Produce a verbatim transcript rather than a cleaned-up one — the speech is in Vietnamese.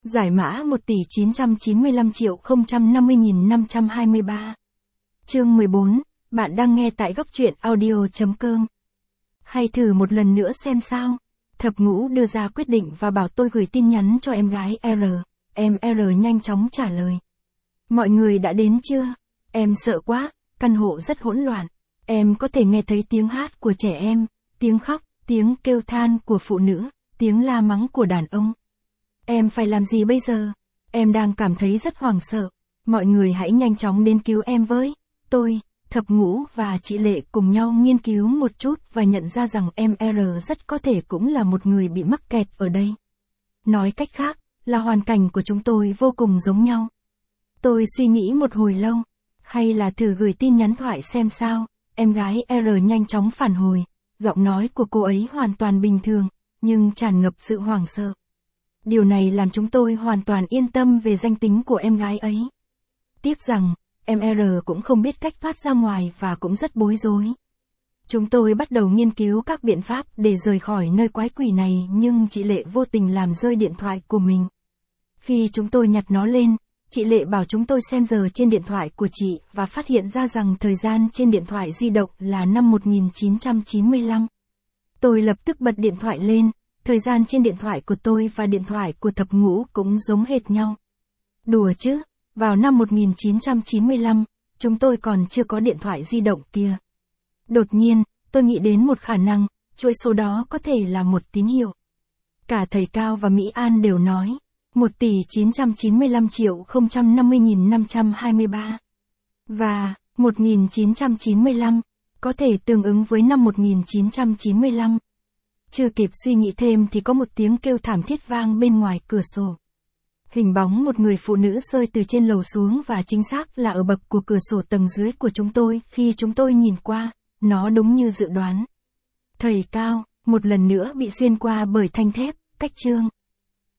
Giải mã một tỷ chín trăm chín mươi lăm triệu không trăm năm mươi nghìn năm trăm hai mươi ba. Chương mười bốn, bạn đang nghe tại góc truyện audio chấm com. Hay thử một lần nữa xem sao. Thập Ngũ đưa ra quyết định và bảo tôi gửi tin nhắn cho em gái R. Em R nhanh chóng trả lời. Mọi người đã đến chưa? Em sợ quá, căn hộ rất hỗn loạn. Em có thể nghe thấy tiếng hát của trẻ em, tiếng khóc, tiếng kêu than của phụ nữ, tiếng la mắng của đàn ông. Em phải làm gì bây giờ? Em đang cảm thấy rất hoảng sợ. Mọi người hãy nhanh chóng đến cứu em với. Tôi, Thập Ngũ và chị Lệ cùng nhau nghiên cứu một chút và nhận ra rằng em R rất có thể cũng là một người bị mắc kẹt ở đây. Nói cách khác, là hoàn cảnh của chúng tôi vô cùng giống nhau. Tôi suy nghĩ một hồi lâu. Hay là thử gửi tin nhắn thoại xem sao? Em gái R nhanh chóng phản hồi. Giọng nói của cô ấy hoàn toàn bình thường, nhưng tràn ngập sự hoảng sợ. Điều này làm chúng tôi hoàn toàn yên tâm về danh tính của em gái ấy. Tiếc rằng, em R cũng không biết cách thoát ra ngoài và cũng rất bối rối. Chúng tôi bắt đầu nghiên cứu các biện pháp để rời khỏi nơi quái quỷ này, nhưng chị Lệ vô tình làm rơi điện thoại của mình. Khi chúng tôi nhặt nó lên, chị Lệ bảo chúng tôi xem giờ trên điện thoại của chị và phát hiện ra rằng thời gian trên điện thoại di động là năm một nghìn chín trăm chín mươi lăm. Tôi lập tức bật điện thoại lên. Thời gian trên điện thoại của tôi và điện thoại của Thập Ngũ cũng giống hệt nhau. Đùa chứ, vào năm một nghìn chín trăm chín mươi lăm, chúng tôi còn chưa có điện thoại di động kia. Đột nhiên, tôi nghĩ đến một khả năng, chuỗi số đó có thể là một tín hiệu. Cả thầy Cao và Mỹ An đều nói, một tỷ chín trăm chín mươi lăm triệu không trăm năm mươi nghìn năm trăm hai mươi ba. Và, một nghìn chín trăm chín mươi lăm, có thể tương ứng với năm một nghìn chín trăm chín mươi lăm. Chưa kịp suy nghĩ thêm thì có một tiếng kêu thảm thiết vang bên ngoài cửa sổ. Hình bóng một người phụ nữ rơi từ trên lầu xuống và chính xác là ở bậc của cửa sổ tầng dưới của chúng tôi. Khi chúng tôi nhìn qua, nó đúng như dự đoán. Thầy Cao, một lần nữa bị xuyên qua bởi thanh thép, cách chương.